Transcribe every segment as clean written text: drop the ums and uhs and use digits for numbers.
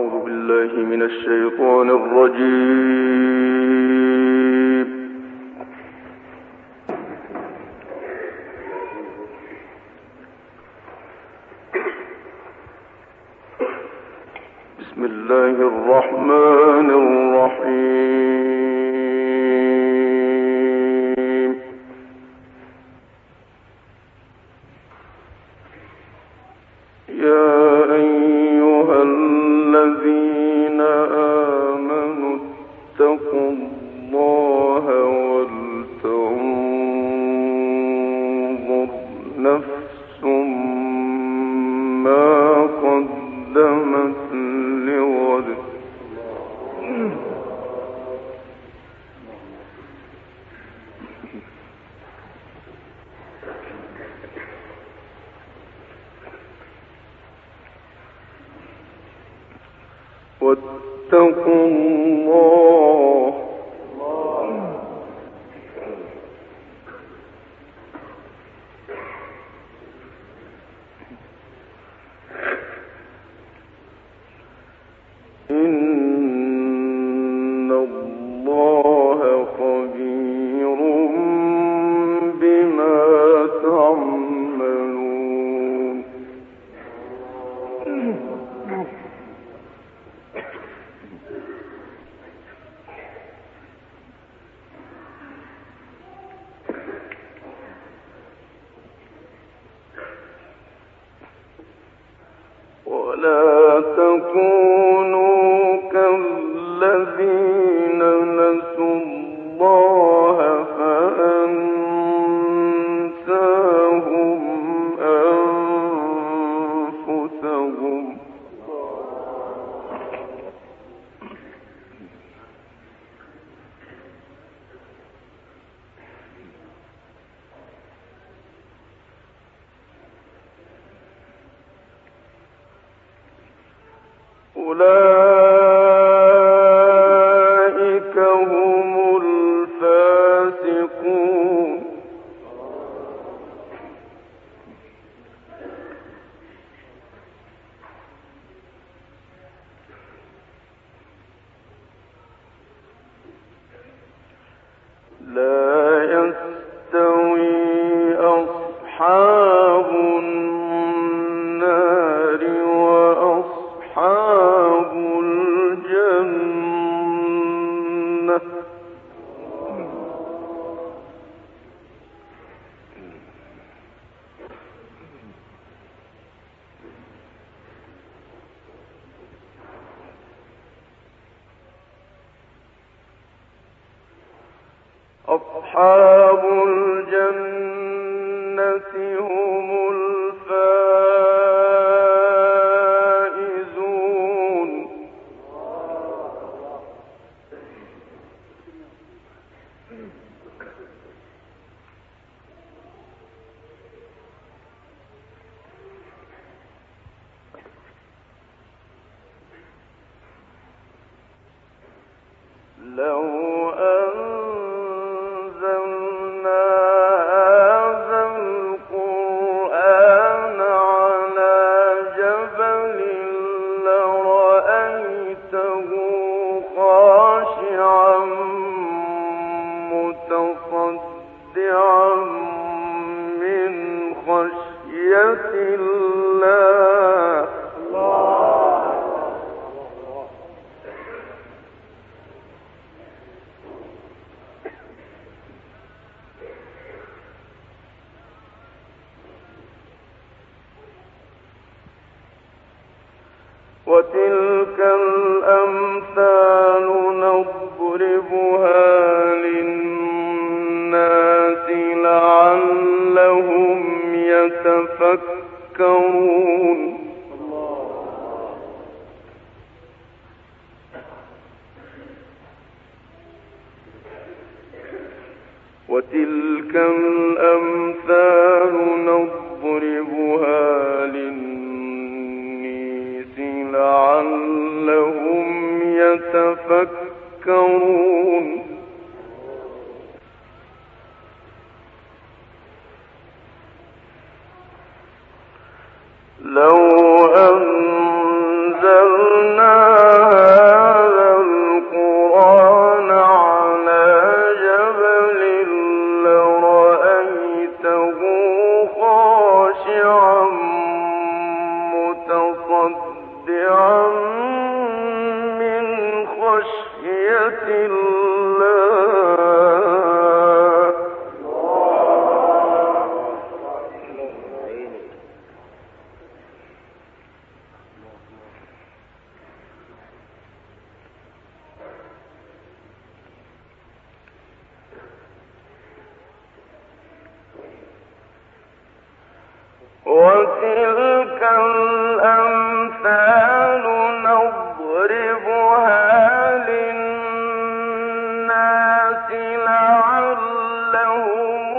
أعوذ بالله من الشيطان الرجيم. بسم الله الرحمن الرحيم. يا أيها الذين آمنوا اتقوا الله ولتنظر نفس ما قدمت لغد واتقوا الله إن الله خبير بما تعملون. ولا تكونوا كالذين نسوا الله فأنساهم أنفسهم. أولئك هم الفاسقون. لا يستوي أصحاب النار وأصحاب الجنة. أصحاب الجنة هم الفائزون. لو أنزلنا هذا القرآن على جبل لرأيته خاشعا متصدعا من خشية الله. وتلك الأمثال نضربها للناس لعلهم يتفكرون. وتلك الأمثال نضربها للناس لعلهم يتفكرون. لو أنزلنا وتلك الأمثال نضربها للناس لعلهم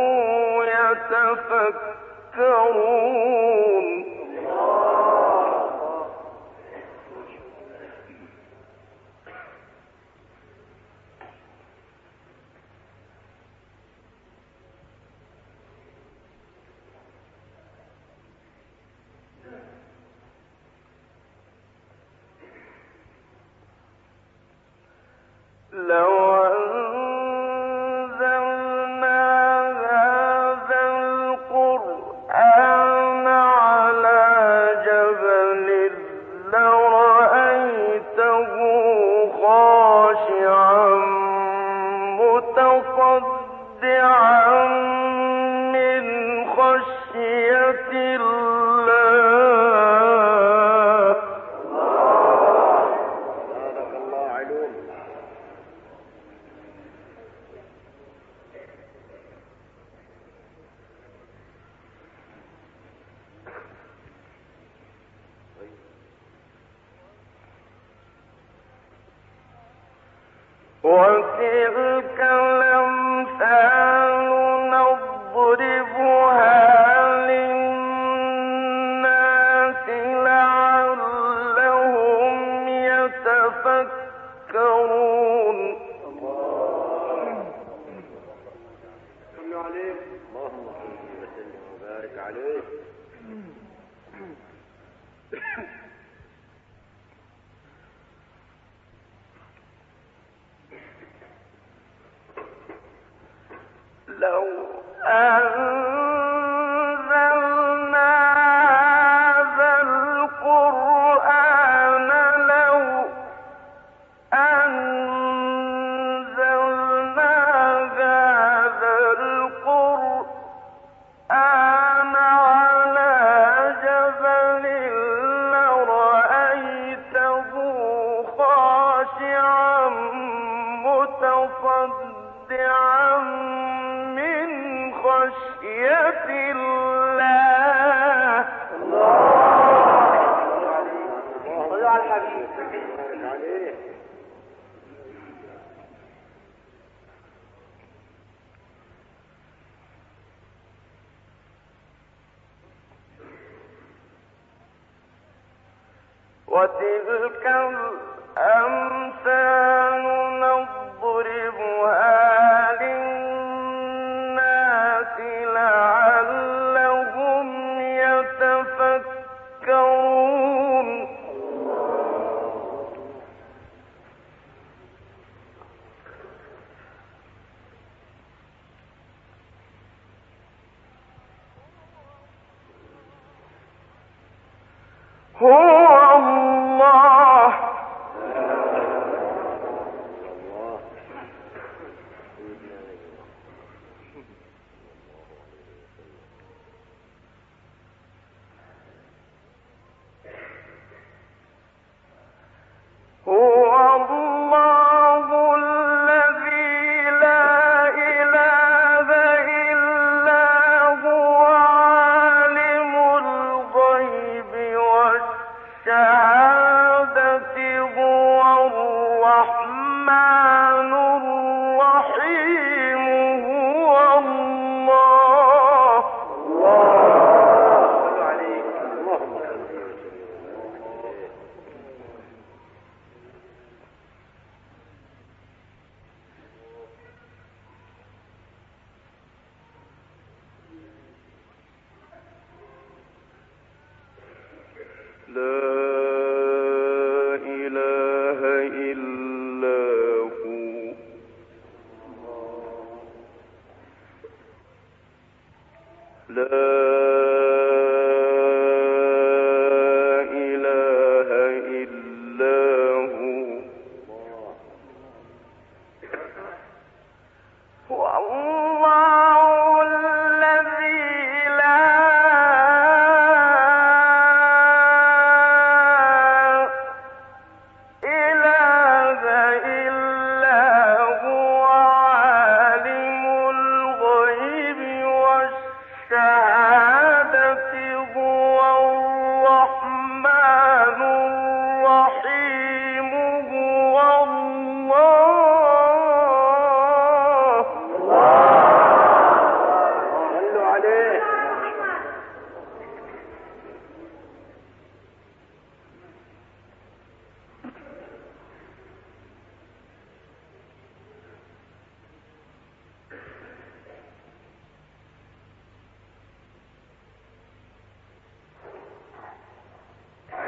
يتفكرون. لو أنزلنا هذا القرآن على جبل لرأيته خاشعا متصدعا من خشية الله. بارك الله عليك. وتلك الأمثال نضربها للناس لعلهم يتفكرون. صلوا عليه. اللهم صل وسلم وبارك عليه. لو أنزلنا هذا القرآن على جبل لرأيته خاشعا متصدعا من خشية الله. صلوا على الحبيب. بارك عليه. وتلك الأمثال نضربها للناس لعلهم يتفكرون. هو الله الذي لا إله إلا هو عالم الغيب والشهادة هو الرحمن الرحيم. هو الله. صلوا عليه. اللهم صل وسلم. لا إله إلا هو. لا إله إلا هو.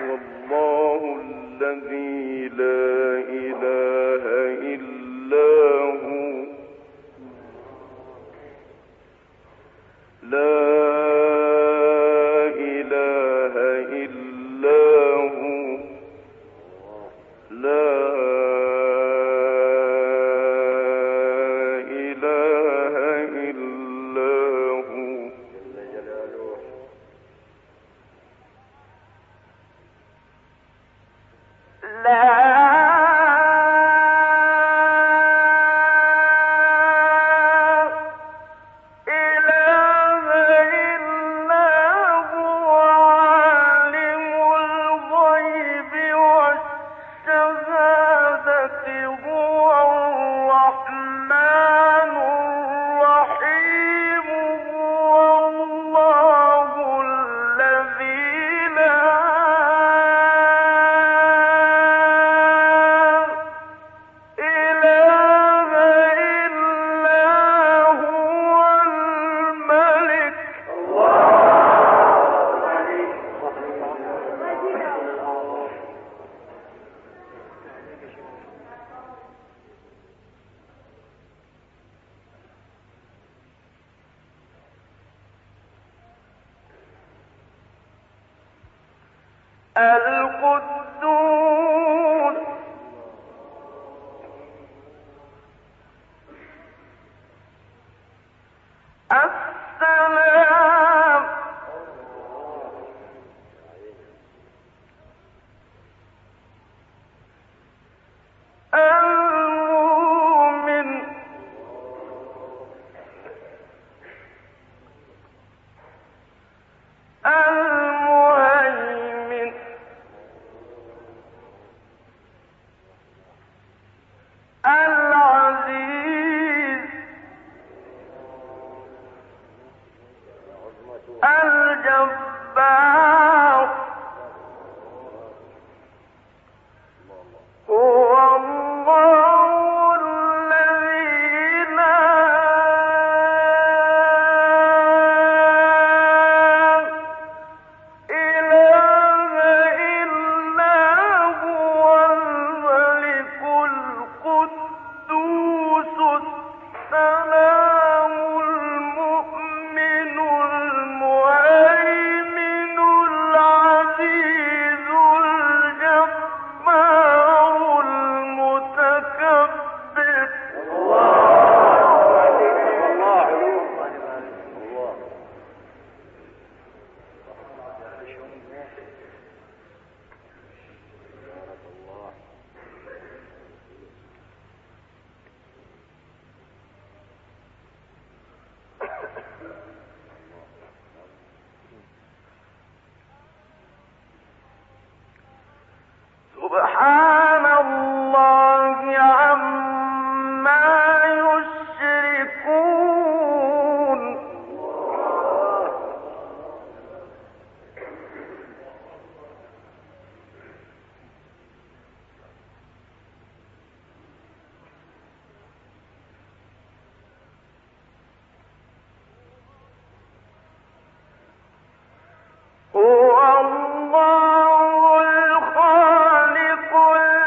الله الذي لا إله إلا هو لا إله إلا هو لا إله إلا هو القدوس السلام المؤمن المهيمن العزيز الجبار هو الله الذي لا إله إلا هو الملك القدوس السلام المؤمن المهيمن العزيز الجبار المتكبر سبحان الله عما يشركون هو الله الخالق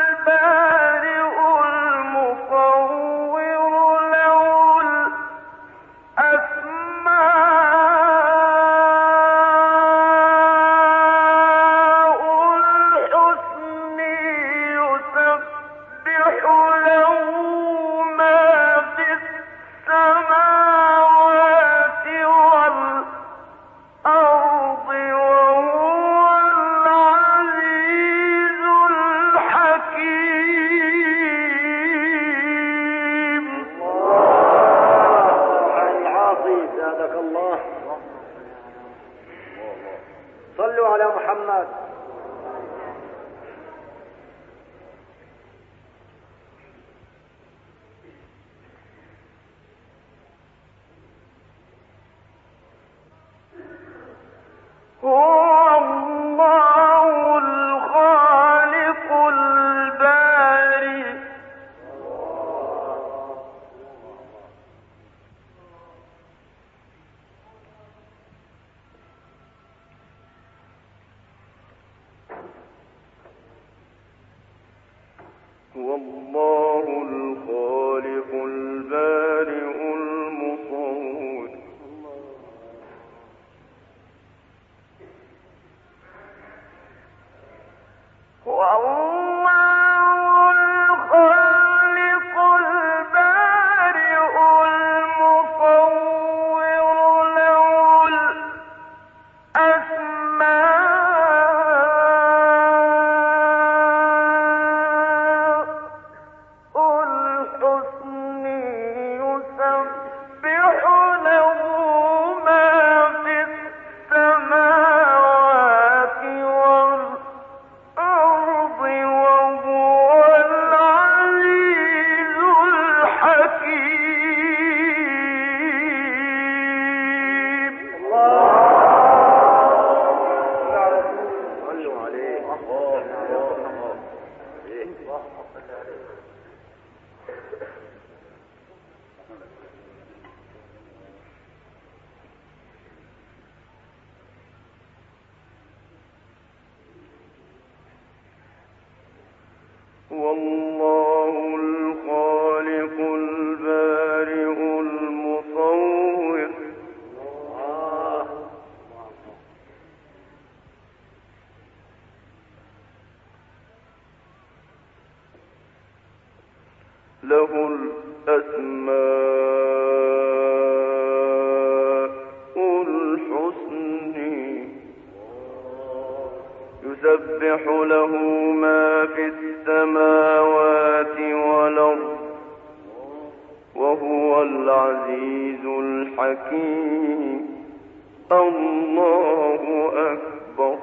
والله الخالق البارئ المصور والله الخالق البارئ المصور له الأسماء الحسنى يسبح له ما في السماوات والأرض وهو العزيز الحكيم الله أكبر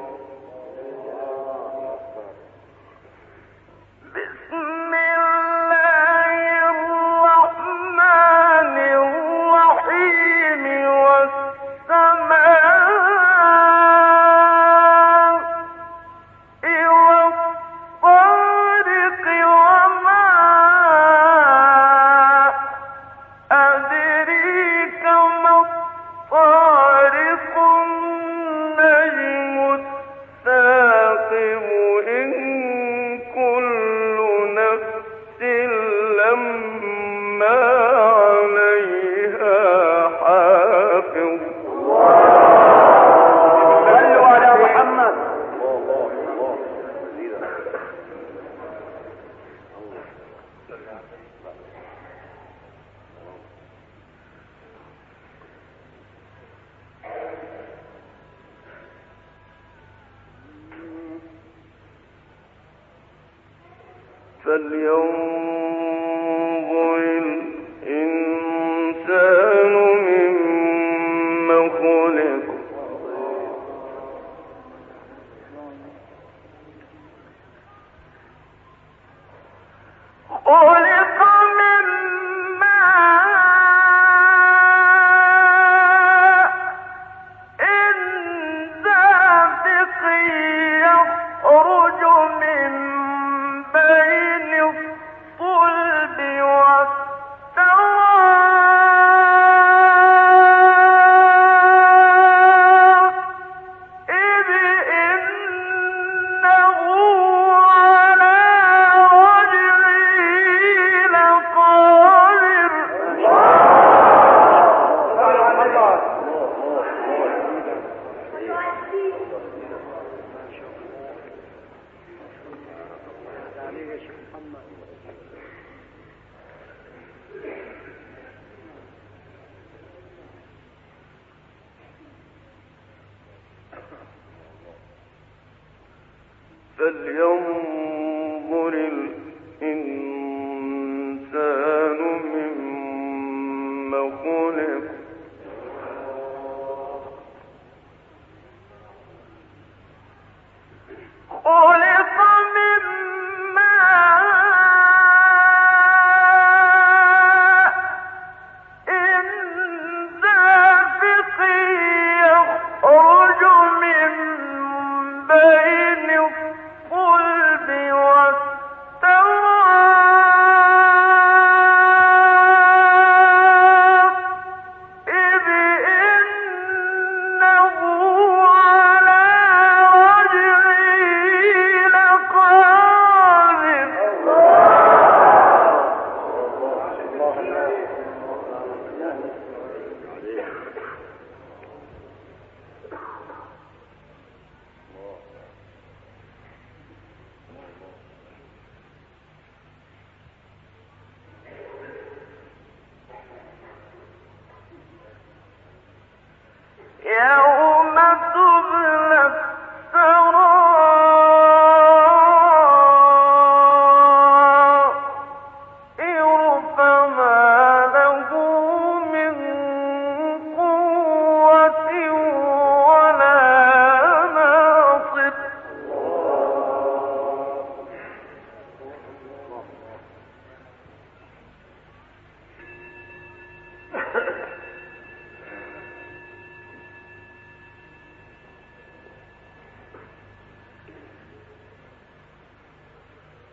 بسم الله الرحمن الرحيم والسماء فلينظر الإنسان مما خلق خلق من ماء دافق يخرج من بين الصلب والترائب إنه على رجعه لقادر فلينظر الإنسان مما خلق خلق من ماء دافق يخرج من بين الصلب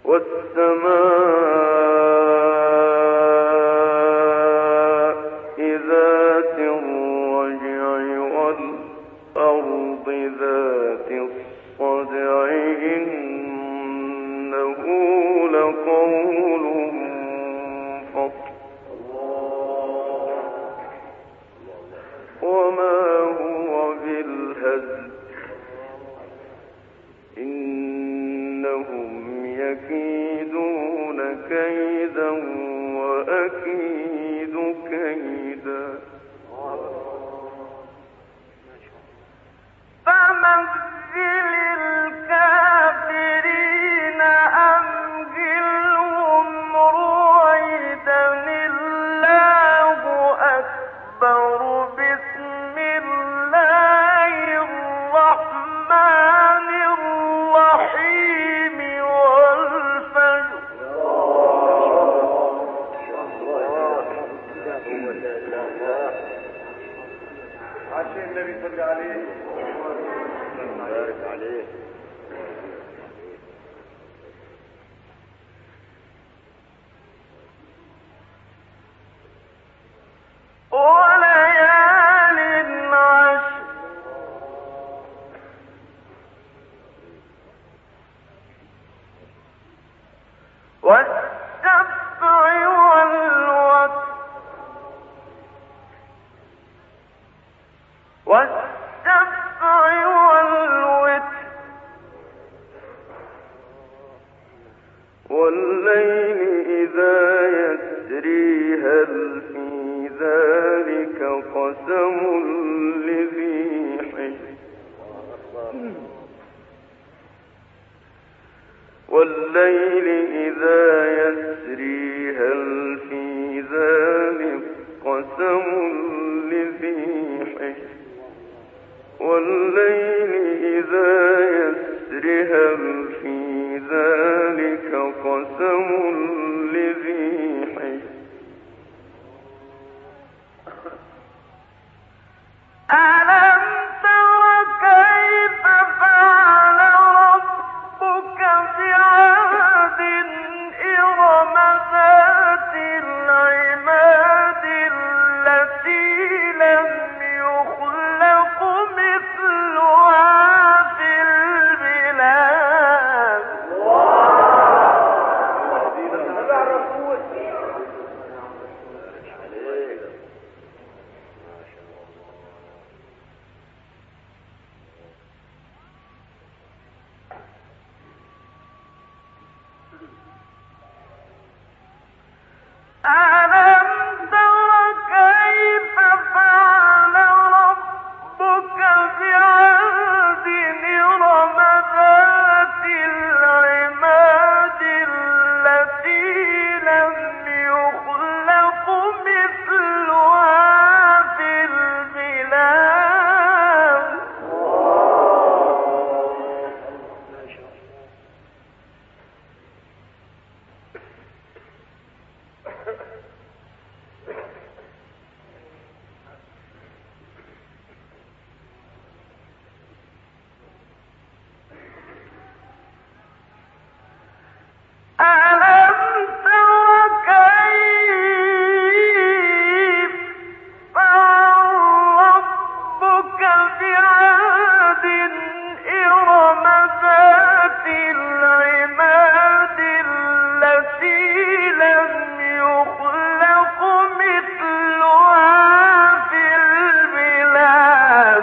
والسماء ذات الرجع والأرض ذات الصدع إنه لقول فصل وما هو بالهزل إنهم يكيدون كيدا وأكيد كيدا فمهل الكافرين أمهلهم رويدا الله أكبر بسم الله الرحمن الرحيم والفجر عشان النبي صلى عليه بارك عليه وليال عشر والشفع والوتر والشفع والوتر والليل إذا يسري هل في ذلك قسم لذي حجر والليل إذا يسري هل في ذلك قسم لذي حجر والليل إذا يسري هل في ذلك قسم لذي حجر ألم تر كيف فعل ربك بعاد إرم ذات العماد التي لم يخلق مثلها في البلاد ألم تر كيف فعل ربك بعاد إرم ذات العماد التي لم يخلق مثلها في البلاد ألم تر كيف فعل ربك بعاد إرم ذات العماد التي لم يخلق مثلها في البلاد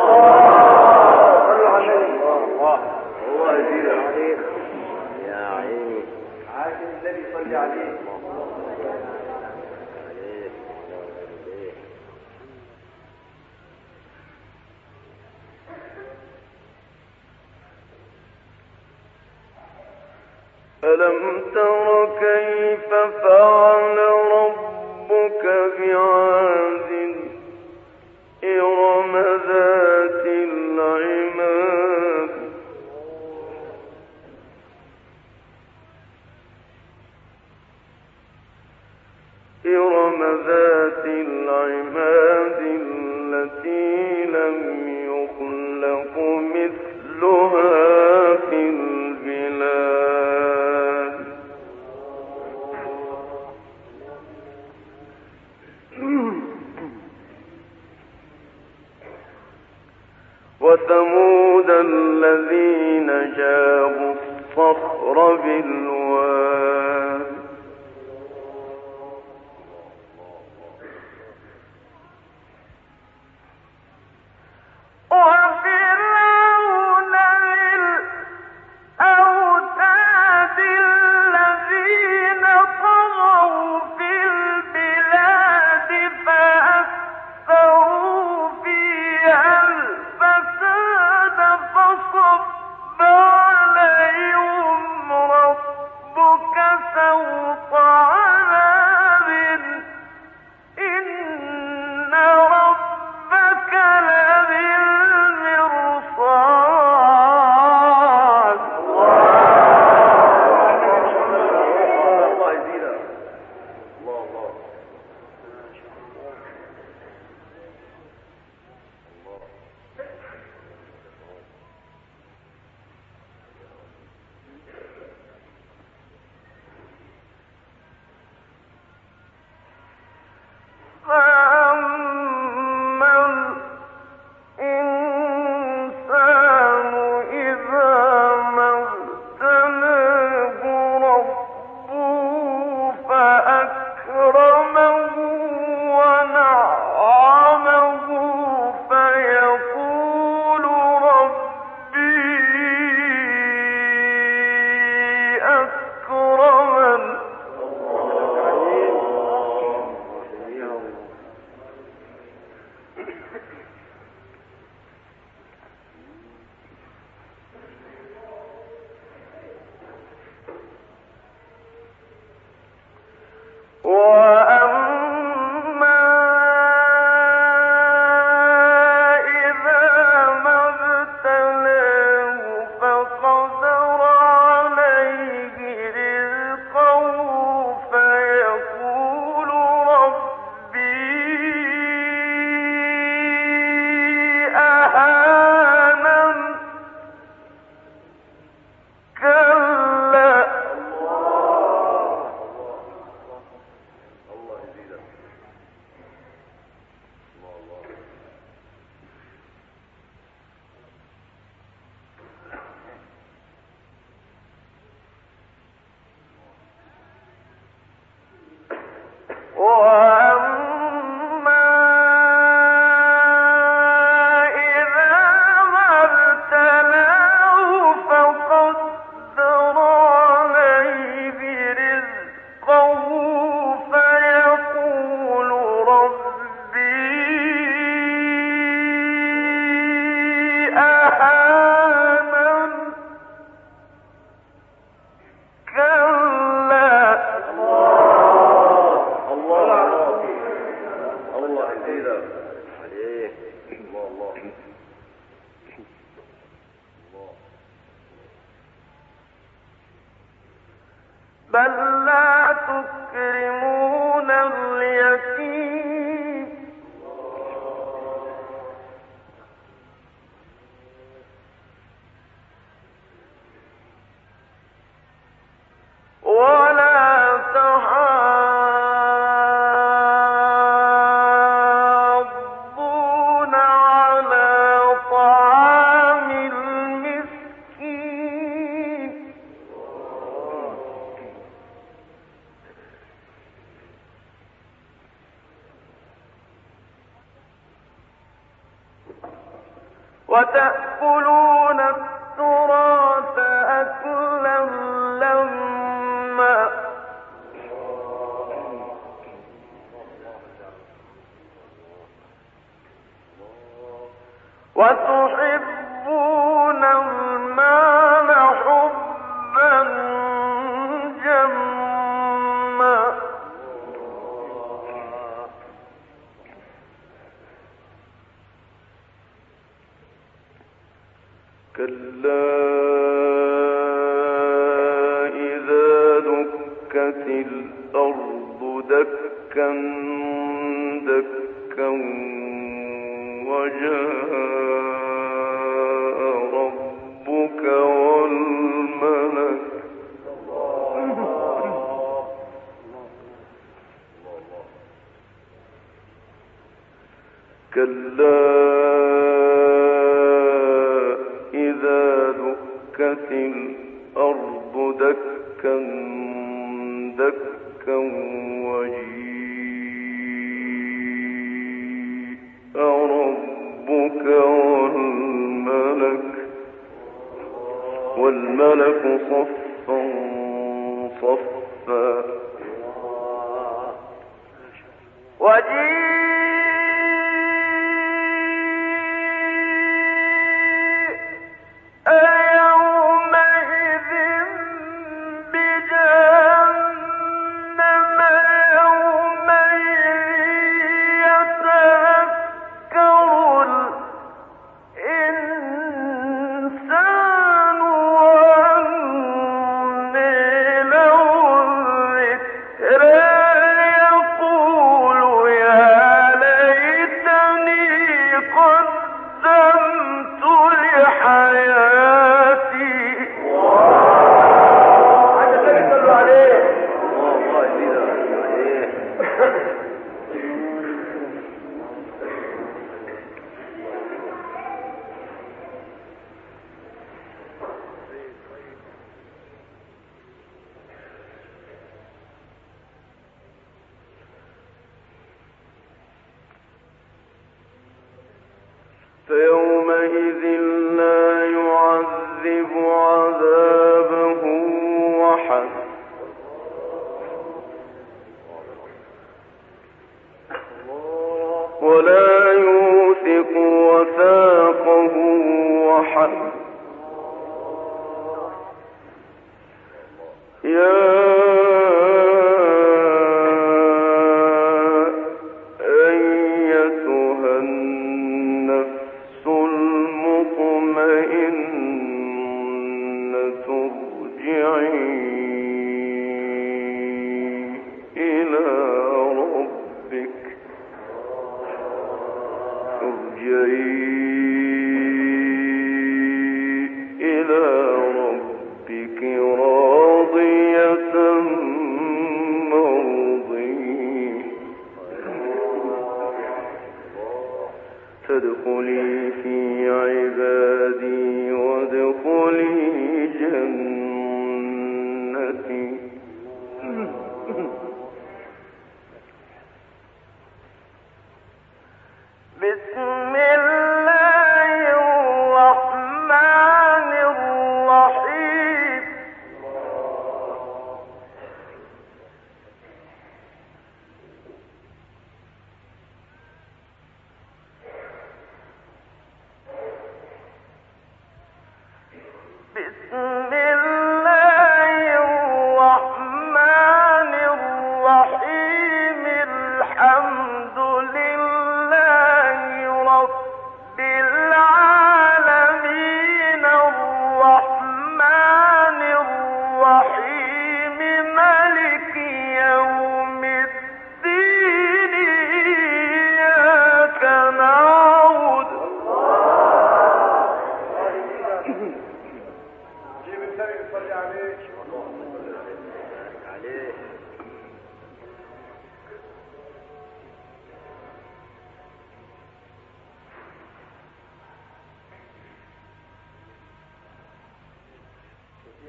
هو يزيد عليك يا عيني عاشر النبي صلى عليه ألم تر كيف فعل ربك بعاد إرم ذات العماد إرم ذات العماد التي لم يخلق مثلها في البلاد بل لا تكرمون اليتيم ولا تحاضون على طعام المسكين وتأكلون التراث أكلا لما وتحبون المال حبا جما كلا إذا دكت الأرض دكا دكا وجاء ربك والملك كلا إذا دكت الأرض دكا دكا وجيء ربك والملك صفا صفا فيومئذ لا يعذب عذابه أحد ولا يوثق وثاقه أحد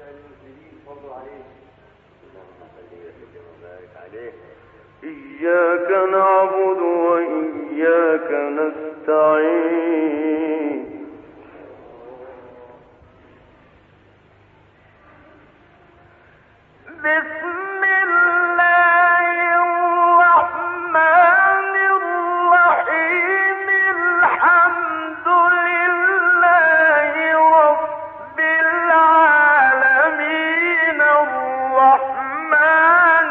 إياك نعبد وإياك نستعين بسم الله الرحمن الرحيم الحمد لله رب العالمين الرحمن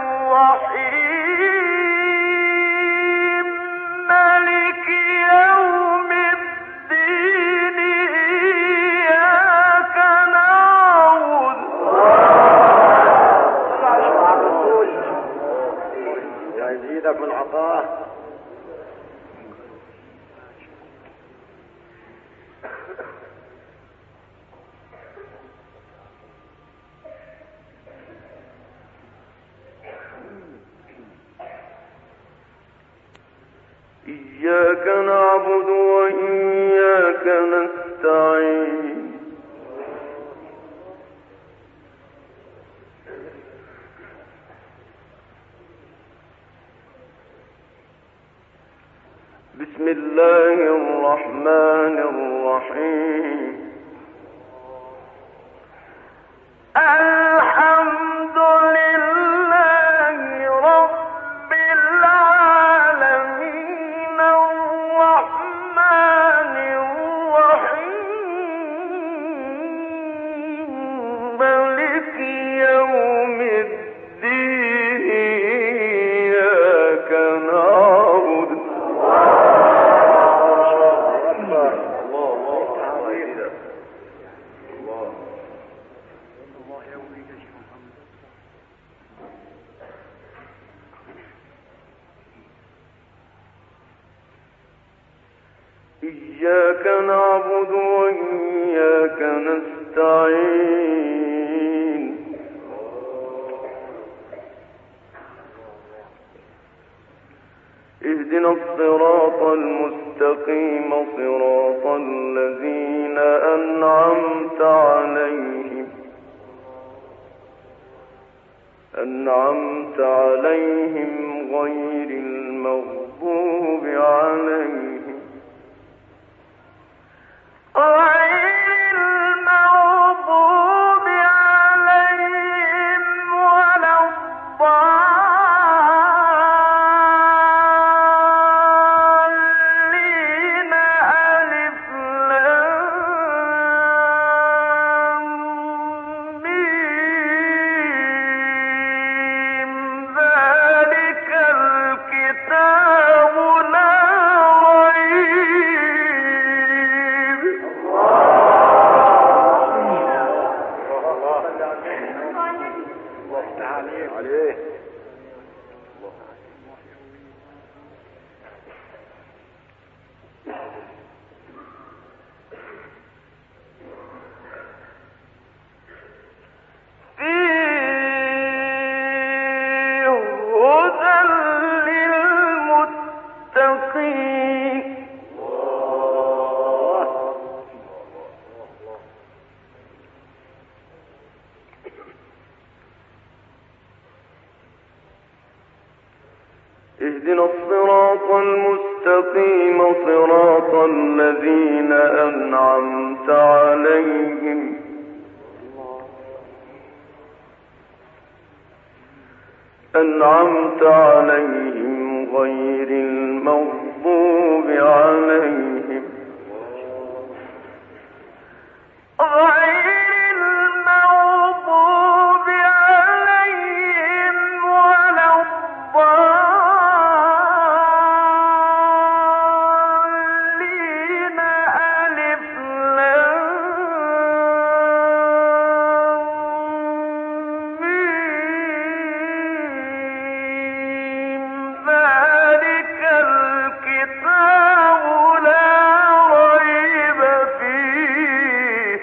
الرحيم مالك يوم الدين إياك نعبد يزيدك من عطاه. إياك نعبد وإياك نستعين بسم الله الرحمن الرحيم الحمد لله رب العالمين الرحمن الرحيم مالك يوم الدين إياك نعبد إياك نعبد وإياك نستعين اهدنا الصراط المستقيم صراط الذين أنعمت عليهم غير المغضوب عليهم ولا الضالين ألف لام ميم ذلك الكتاب لا ريب عليه. فيه هدى للمتقين اهدنا الصراط المستقيم صراط الذين أنعمت عليهم غير المغضوب عليهم ولا الضالين ألف لام ميم ذلك الكتاب لا ريب فيه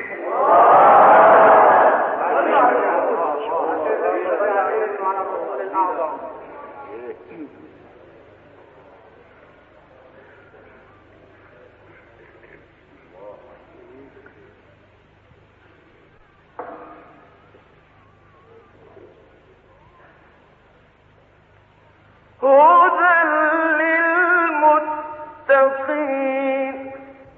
هدى للمتقين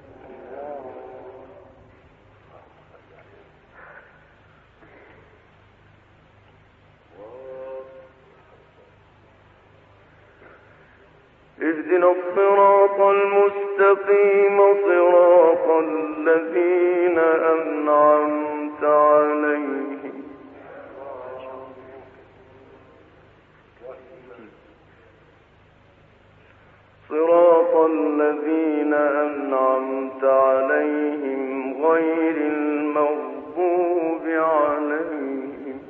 اهدنا الصراط المستقيم صراط الذين أنعمت عليهم صراط الذين أنعمت عليهم غير المغضوب عليهم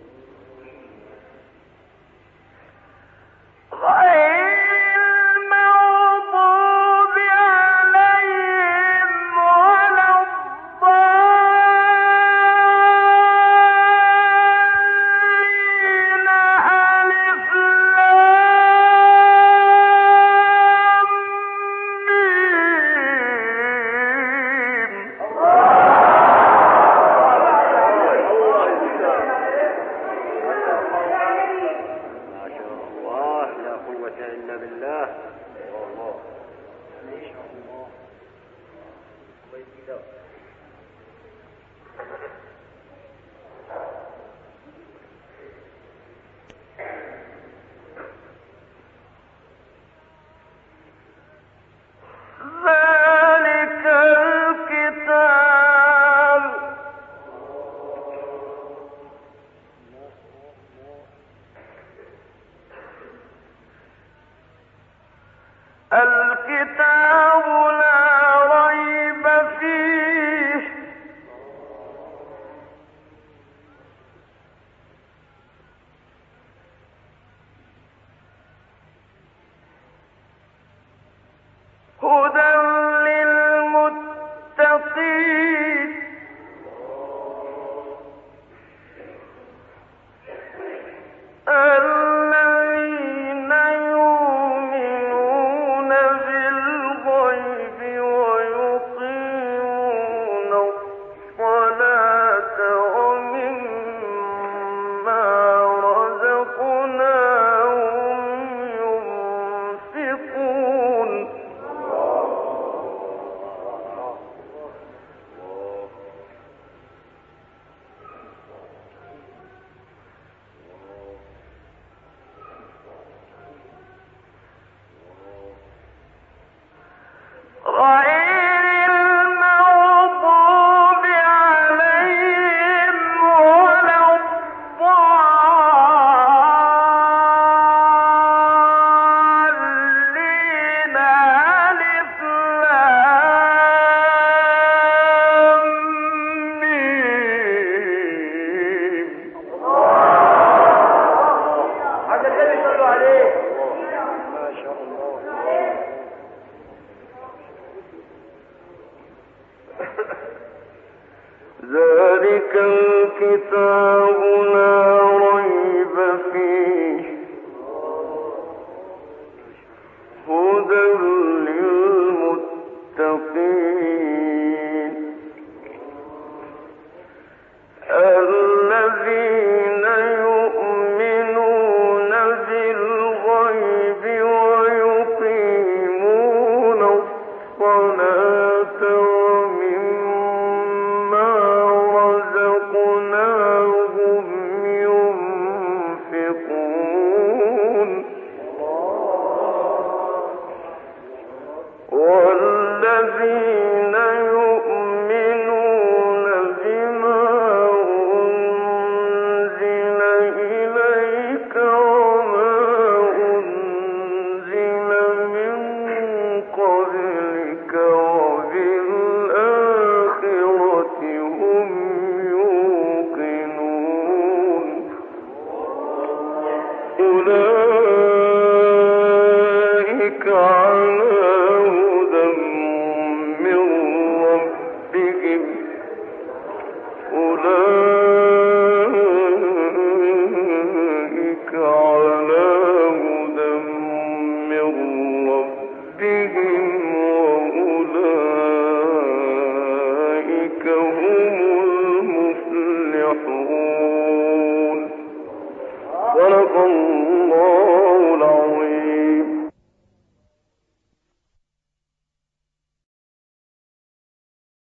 ذلك الكتاب لا ريب فيه هدى